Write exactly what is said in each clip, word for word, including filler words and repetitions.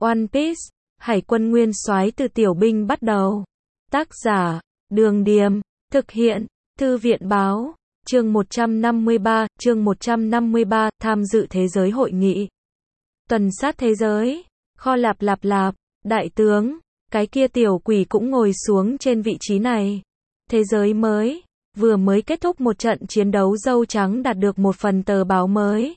One Piece, Hải quân nguyên soái từ tiểu binh bắt đầu. Tác giả, Đường Điềm, thực hiện, Thư viện Báo, chương một trăm năm mươi ba, chương một trăm năm mươi ba, tham dự thế giới hội nghị. Tuần sát thế giới, kho lạp lạp lạp, đại tướng, cái kia tiểu quỷ cũng ngồi xuống trên vị trí này. Thế giới mới, vừa mới kết thúc một trận chiến đấu dâu trắng đạt được một phần tờ báo mới.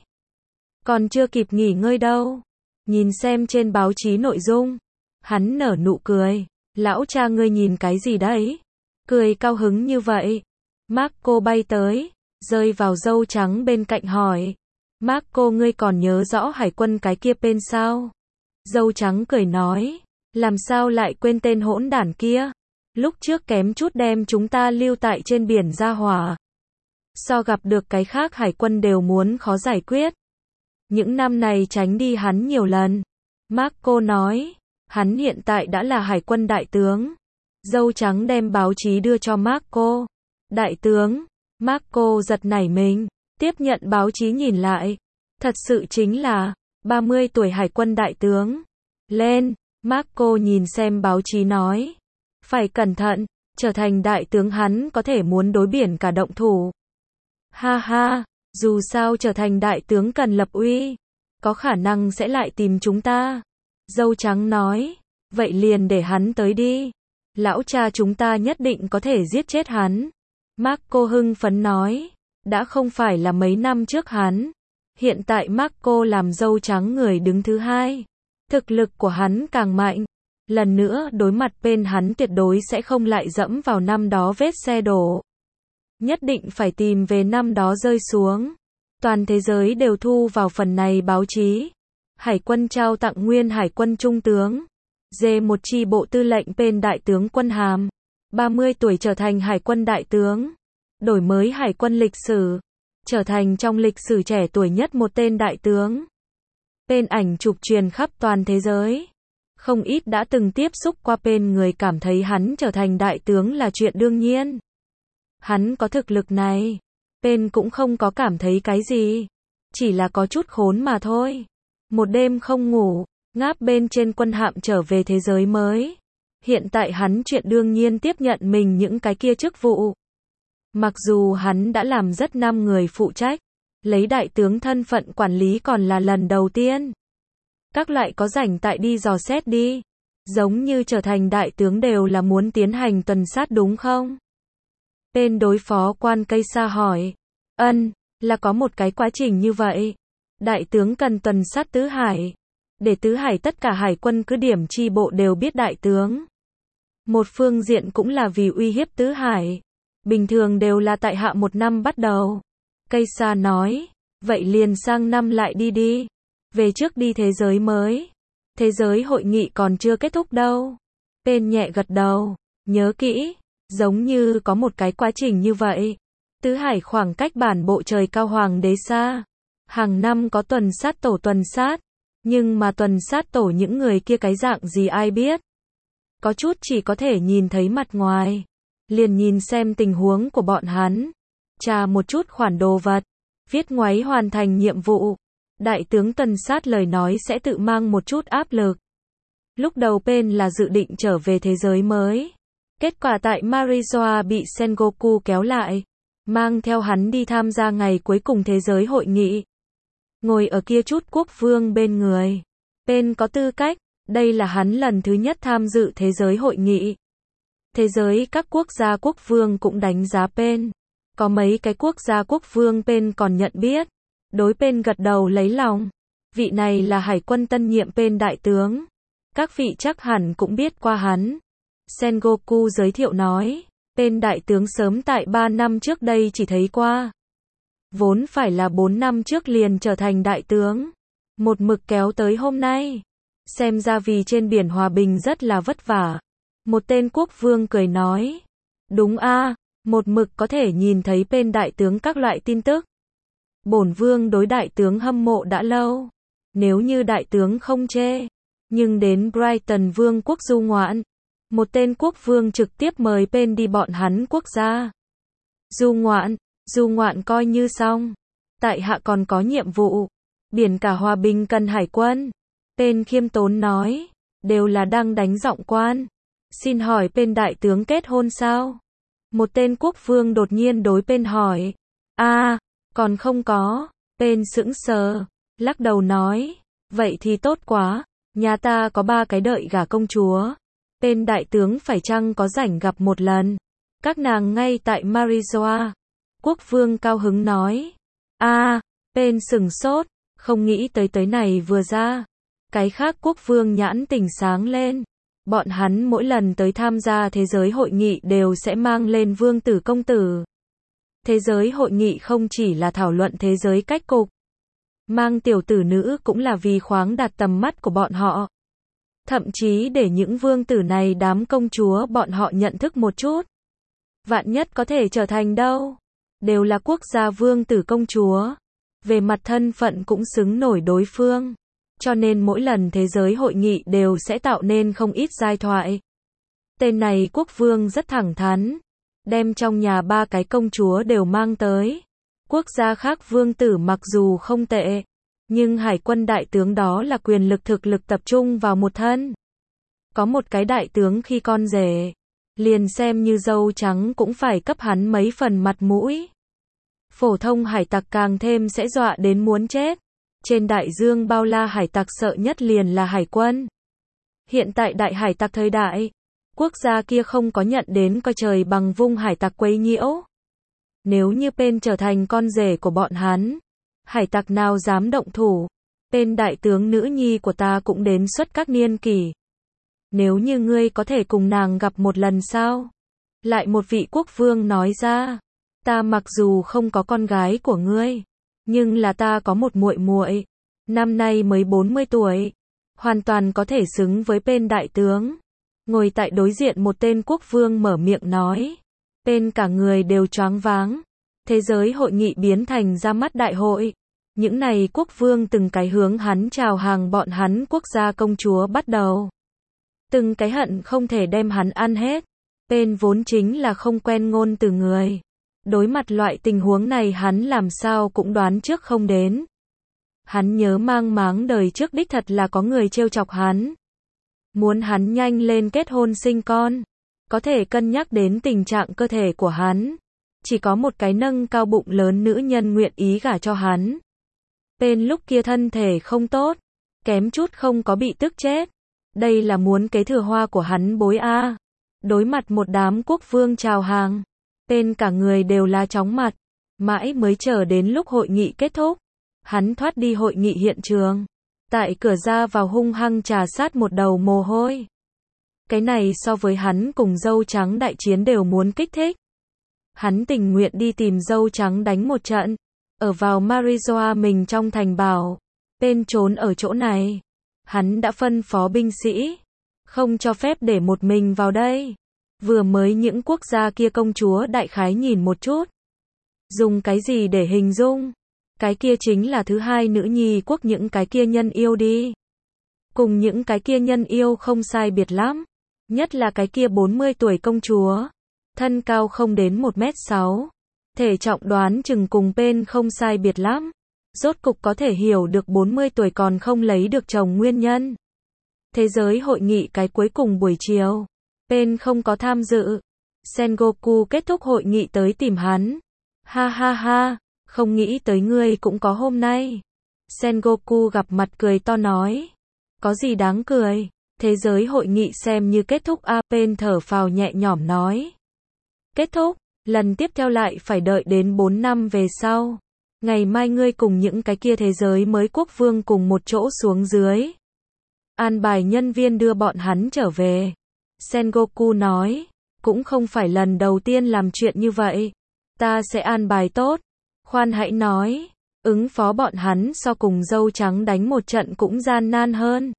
Còn chưa kịp nghỉ ngơi đâu. Nhìn xem trên báo chí nội dung. Hắn nở nụ cười. Lão cha ngươi nhìn cái gì đấy? Cười cao hứng như vậy. Marco bay tới, rơi vào dâu trắng bên cạnh hỏi. Marco ngươi còn nhớ rõ hải quân cái kia tên sao? Dâu trắng cười nói. Làm sao lại quên tên hỗn đản kia? Lúc trước kém chút đem chúng ta lưu tại trên biển ra hỏa. So gặp được cái khác hải quân đều muốn khó giải quyết. Những năm này tránh đi hắn nhiều lần. Marco nói, hắn hiện tại đã là hải quân đại tướng. Dâu trắng đem báo chí đưa cho Marco. Đại tướng, Marco giật nảy mình, tiếp nhận báo chí nhìn lại. Thật sự chính là, ba mươi tuổi hải quân đại tướng. Lên, Marco nhìn xem báo chí nói. Phải cẩn thận, trở thành đại tướng hắn có thể muốn đối biển cả động thủ. Ha ha, dù sao trở thành đại tướng cần lập uy, có khả năng sẽ lại tìm chúng ta. Dâu trắng nói, vậy liền để hắn tới đi. Lão cha chúng ta nhất định có thể giết chết hắn. Marco hưng phấn nói, đã không phải là mấy năm trước hắn. Hiện tại Marco làm dâu trắng người đứng thứ hai. Thực lực của hắn càng mạnh. Lần nữa đối mặt bên hắn tuyệt đối sẽ không lại dẫm vào năm đó vết xe đổ. Nhất định phải tìm về năm đó rơi xuống. Toàn thế giới đều thu vào phần này báo chí. Hải quân trao tặng nguyên hải quân trung tướng. Dê một chi bộ tư lệnh bên đại tướng quân hàm. ba mươi tuổi trở thành hải quân đại tướng. Đổi mới hải quân lịch sử. Trở thành trong lịch sử trẻ tuổi nhất một tên đại tướng. Bên ảnh chụp truyền khắp toàn thế giới. Không ít đã từng tiếp xúc qua bên người cảm thấy hắn trở thành đại tướng là chuyện đương nhiên. Hắn có thực lực này. Bên cũng không có cảm thấy cái gì. Chỉ là có chút khốn mà thôi. Một đêm không ngủ, ngáp bên trên quân hạm trở về thế giới mới. Hiện tại hắn chuyện đương nhiên tiếp nhận mình những cái kia chức vụ. Mặc dù hắn đã làm rất năm người phụ trách. Lấy đại tướng thân phận quản lý còn là lần đầu tiên. Các loại có rảnh tại đi dò xét đi. Giống như trở thành đại tướng đều là muốn tiến hành tuần sát đúng không? Bên đối phó quan cây xa hỏi. Ân, là có một cái quá trình như vậy. Đại tướng cần tuần sát tứ hải. Để tứ hải tất cả hải quân cứ điểm chi bộ đều biết đại tướng. Một phương diện cũng là vì uy hiếp tứ hải. Bình thường đều là tại hạ một năm bắt đầu. Cây xa nói. Vậy liền sang năm lại đi đi. Về trước đi thế giới mới. Thế giới hội nghị còn chưa kết thúc đâu. Bên nhẹ gật đầu. Nhớ kỹ. Giống như có một cái quá trình như vậy. Tứ hải khoảng cách bản bộ trời cao hoàng đế xa. Hàng năm có tuần sát tổ tuần sát. Nhưng mà tuần sát tổ những người kia cái dạng gì ai biết. Có chút chỉ có thể nhìn thấy mặt ngoài. Liền nhìn xem tình huống của bọn hắn. Tra một chút khoản đồ vật. Viết ngoáy hoàn thành nhiệm vụ. Đại tướng tuần sát lời nói sẽ tự mang một chút áp lực. Lúc đầu Pen là dự định trở về thế giới mới. Kết quả tại Marizoa bị Sengoku kéo lại. Mang theo hắn đi tham gia ngày cuối cùng thế giới hội nghị. Ngồi ở kia chút quốc vương bên người. Pen có tư cách. Đây là hắn lần thứ nhất tham dự thế giới hội nghị. Thế giới các quốc gia quốc vương cũng đánh giá Pen. Có mấy cái quốc gia quốc vương Pen còn nhận biết. Đối Pen gật đầu lấy lòng. Vị này là hải quân tân nhiệm Pen đại tướng. Các vị chắc hẳn cũng biết qua hắn. Sengoku giới thiệu nói. Pen đại tướng sớm tại ba năm trước đây chỉ thấy qua. Vốn phải là bốn năm trước liền trở thành đại tướng. Một mực kéo tới hôm nay. Xem ra vì trên biển hòa bình rất là vất vả. Một tên quốc vương cười nói. Đúng a, một mực có thể nhìn thấy Pen đại tướng các loại tin tức. Bổn vương đối đại tướng hâm mộ đã lâu. Nếu như đại tướng không chê. Nhưng đến Brighton vương quốc du ngoạn. Một tên quốc vương trực tiếp mời Pen đi bọn hắn quốc gia. Du ngoạn, du ngoạn coi như xong. Tại hạ còn có nhiệm vụ. Biển cả hòa bình cần hải quân. Tên khiêm tốn nói, đều là đang đánh giọng quan. Xin hỏi Pên đại tướng kết hôn sao? Một tên quốc vương đột nhiên đối Pên hỏi. a à, còn không có. Pên sững sờ, lắc đầu nói, vậy thì tốt quá, nhà ta có ba cái đợi gả công chúa. Pên đại tướng phải chăng có rảnh gặp một lần? Các nàng ngay tại Marisoa. Quốc vương cao hứng nói. a à, Pên sừng sốt, không nghĩ tới tới này vừa ra. Cái khác quốc vương nhãn tỉnh sáng lên. Bọn hắn mỗi lần tới tham gia thế giới hội nghị đều sẽ mang lên vương tử công tử. Thế giới hội nghị không chỉ là thảo luận thế giới cách cục. Mang tiểu tử nữ cũng là vì khoáng đạt tầm mắt của bọn họ. Thậm chí để những vương tử này đám công chúa bọn họ nhận thức một chút. Vạn nhất có thể trở thành đâu. Đều là quốc gia vương tử công chúa. Về mặt thân phận cũng xứng nổi đối phương. Cho nên mỗi lần thế giới hội nghị đều sẽ tạo nên không ít giai thoại. Tên này quốc vương rất thẳng thắn. Đem trong nhà ba cái công chúa đều mang tới. Quốc gia khác vương tử mặc dù không tệ. Nhưng hải quân đại tướng đó là quyền lực thực lực tập trung vào một thân. Có một cái đại tướng khi con rể. Liền xem như dâu trắng cũng phải cấp hắn mấy phần mặt mũi. Phổ thông hải tặc càng thêm sẽ dọa đến muốn chết. Trên đại dương bao la hải tặc sợ nhất liền là hải quân. Hiện tại đại hải tặc thời đại, quốc gia kia không có nhận đến coi trời bằng vung hải tặc quấy nhiễu. Nếu như Pên trở thành con rể của bọn hắn, hải tặc nào dám động thủ. Pên đại tướng nữ nhi của ta cũng đến xuất các niên kỷ. Nếu như ngươi có thể cùng nàng gặp một lần sao? Lại một vị quốc vương nói ra, ta mặc dù không có con gái của ngươi, nhưng là ta có một muội muội, năm nay mới bốn mươi tuổi, hoàn toàn có thể xứng với Pên đại tướng. Ngồi tại đối diện một tên quốc vương mở miệng nói, Pên cả người đều choáng váng. Thế giới hội nghị biến thành ra mắt đại hội. Những này quốc vương từng cái hướng hắn chào hàng bọn hắn quốc gia công chúa bắt đầu. Từng cái hận không thể đem hắn ăn hết. Pên vốn chính là không quen ngôn từ người. Đối mặt loại tình huống này hắn làm sao cũng đoán trước không đến. Hắn nhớ mang máng đời trước đích thật là có người trêu chọc hắn. Muốn hắn nhanh lên kết hôn sinh con. Có thể cân nhắc đến tình trạng cơ thể của hắn. Chỉ có một cái nâng cao bụng lớn nữ nhân nguyện ý gả cho hắn. Pên lúc kia thân thể không tốt. Kém chút không có bị tức chết. Đây là muốn kế thừa hoa của hắn bối a. Đối mặt một đám quốc vương chào hàng. Pên cả người đều là chóng mặt. Mãi mới chờ đến lúc hội nghị kết thúc. Hắn thoát đi hội nghị hiện trường. Tại cửa ra vào hung hăng trà sát một đầu mồ hôi. Cái này so với hắn cùng dâu trắng đại chiến đều muốn kích thích. Hắn tình nguyện đi tìm dâu trắng đánh một trận. Ở vào Marisoa mình trong thành bảo. Pên trốn ở chỗ này. Hắn đã phân phó binh sĩ. Không cho phép để một mình vào đây. Vừa mới những quốc gia kia công chúa đại khái nhìn một chút. Dùng cái gì để hình dung? Cái kia chính là thứ hai nữ nhi quốc những cái kia nhân yêu đi. Cùng những cái kia nhân yêu không sai biệt lắm. Nhất là cái kia bốn mươi tuổi công chúa. Thân cao không đến một mét sáu. Thể trọng đoán chừng cùng Pên không sai biệt lắm. Rốt cục có thể hiểu được bốn mươi tuổi còn không lấy được chồng nguyên nhân. Thế giới hội nghị cái cuối cùng buổi chiều. Pên không có tham dự. Sengoku kết thúc hội nghị tới tìm hắn. Ha ha ha, không nghĩ tới ngươi cũng có hôm nay. Sengoku gặp mặt cười to nói. Có gì đáng cười? Thế giới hội nghị xem như kết thúc a. Pên thở phào nhẹ nhõm nói. Kết thúc, lần tiếp theo lại phải đợi đến bốn năm về sau. Ngày mai ngươi cùng những cái kia thế giới mới quốc vương cùng một chỗ xuống dưới. An bài nhân viên đưa bọn hắn trở về. Sengoku nói, cũng không phải lần đầu tiên làm chuyện như vậy. Ta sẽ an bài tốt. Khoan hãy nói, ứng phó bọn hắn so cùng dâu trắng đánh một trận cũng gian nan hơn.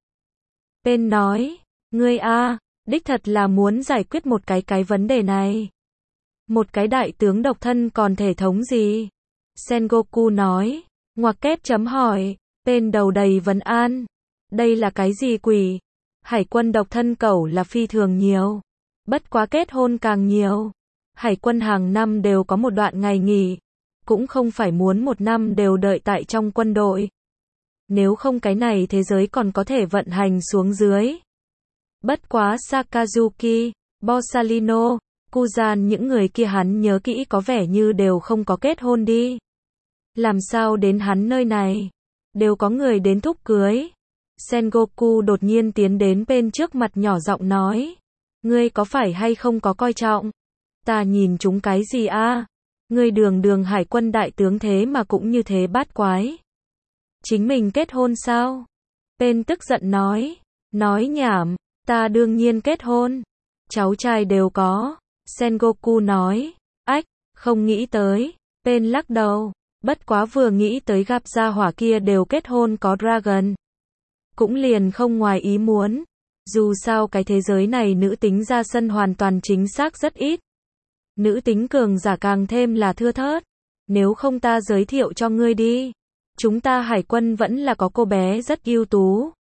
Pên nói, ngươi a, đích thật là muốn giải quyết một cái cái vấn đề này. Một cái đại tướng độc thân còn thể thống gì? Sengoku nói, ngoặc kép chấm hỏi. Pên đầu đầy vấn an. Đây là cái gì quỷ? Hải quân độc thân cẩu là phi thường nhiều. Bất quá kết hôn càng nhiều. Hải quân hàng năm đều có một đoạn ngày nghỉ. Cũng không phải muốn một năm đều đợi tại trong quân đội. Nếu không cái này thế giới còn có thể vận hành xuống dưới. Bất quá Sakazuki, Borsalino, Kuzan những người kia hắn nhớ kỹ có vẻ như đều không có kết hôn đi. Làm sao đến hắn nơi này? Đều có người đến thúc cưới. Sengoku đột nhiên tiến đến bên trước mặt nhỏ giọng nói. Ngươi có phải hay không có coi trọng? Ta nhìn chúng cái gì a? Ngươi đường đường hải quân đại tướng thế mà cũng như thế bát quái. Chính mình kết hôn sao? Pen tức giận nói. Nói nhảm, ta đương nhiên kết hôn. Cháu trai đều có. Sengoku nói. Ách, không nghĩ tới. Pen lắc đầu. Bất quá vừa nghĩ tới gặp gia hỏa kia đều kết hôn có dragon. Cũng liền không ngoài ý muốn. Dù sao cái thế giới này nữ tính ra sân hoàn toàn chính xác rất ít. Nữ tính cường giả càng thêm là thưa thớt. Nếu không ta giới thiệu cho ngươi đi. Chúng ta hải quân vẫn là có cô bé rất ưu tú.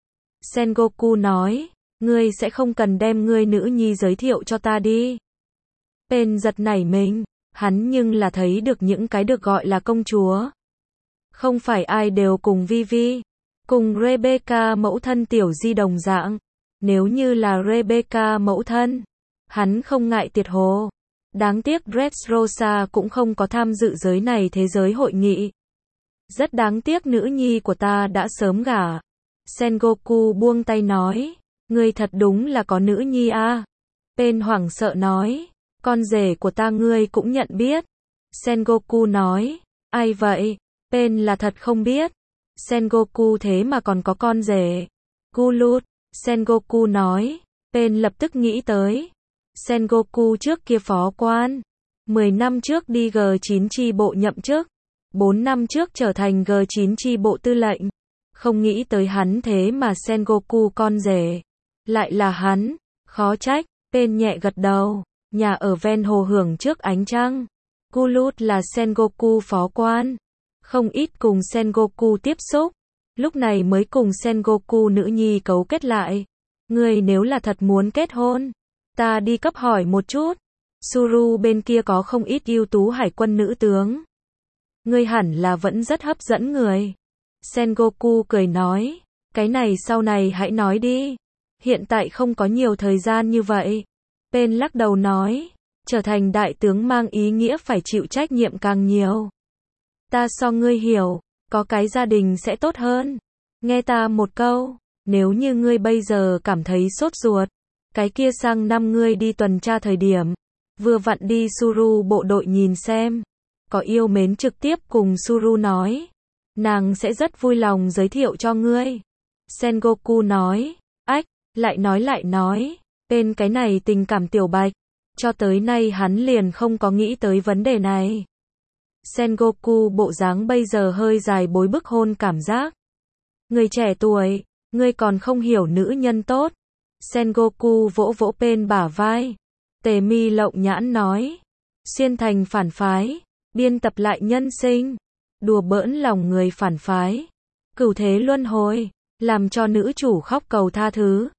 Sengoku nói. Ngươi sẽ không cần đem ngươi nữ nhi giới thiệu cho ta đi. Pen giật nảy mình. Hắn nhưng là thấy được những cái được gọi là công chúa. Không phải ai đều cùng Vivi. Cùng Rebecca mẫu thân tiểu di đồng dạng. Nếu như là Rebecca mẫu thân. Hắn không ngại tiệt hồ. Đáng tiếc Dressrosa cũng không có tham dự giới này thế giới hội nghị. Rất đáng tiếc nữ nhi của ta đã sớm gả. Sengoku buông tay nói. Ngươi thật đúng là có nữ nhi a. À. Pen hoảng sợ nói. Con rể của ta ngươi cũng nhận biết. Sengoku nói. Ai vậy? Pen là thật không biết. Sengoku thế mà còn có con rể. Gulut. Sengoku nói. Pen lập tức nghĩ tới. Sengoku trước kia phó quan. mười năm trước đi G chín chi bộ nhậm chức. bốn năm trước trở thành G chín chi bộ tư lệnh. Không nghĩ tới hắn thế mà Sengoku con rể. Lại là hắn. Khó trách. Pen nhẹ gật đầu. Nhà ở ven hồ hưởng trước ánh trăng. Gulut là Sengoku phó quan. Không ít cùng Sengoku tiếp xúc. Lúc này mới cùng Sengoku nữ nhi cấu kết lại. Ngươi nếu là thật muốn kết hôn. Ta đi cấp hỏi một chút. Suru bên kia có không ít ưu tú hải quân nữ tướng. Ngươi hẳn là vẫn rất hấp dẫn người. Sengoku cười nói. Cái này sau này hãy nói đi. Hiện tại không có nhiều thời gian như vậy. Pen lắc đầu nói. Trở thành đại tướng mang ý nghĩa phải chịu trách nhiệm càng nhiều. Ta so ngươi hiểu. Có cái gia đình sẽ tốt hơn. Nghe ta một câu. Nếu như ngươi bây giờ cảm thấy sốt ruột. Cái kia sang năm ngươi đi tuần tra thời điểm. Vừa vặn đi Suru bộ đội nhìn xem. Có yêu mến trực tiếp cùng Suru nói. Nàng sẽ rất vui lòng giới thiệu cho ngươi. Sengoku nói. Ách, lại nói lại nói. Bên cái này tình cảm tiểu bạch. Cho tới nay hắn liền không có nghĩ tới vấn đề này. Sengoku bộ dáng bây giờ hơi dài bối bức hôn cảm giác. Người trẻ tuổi, ngươi còn không hiểu nữ nhân tốt. Sengoku vỗ vỗ Pen bả vai. Tề mi lộng nhãn nói. Xuyên thành phản phái. Biên tập lại nhân sinh. Đùa bỡn lòng người phản phái. Cửu thế luân hồi. Làm cho nữ chủ khóc cầu tha thứ.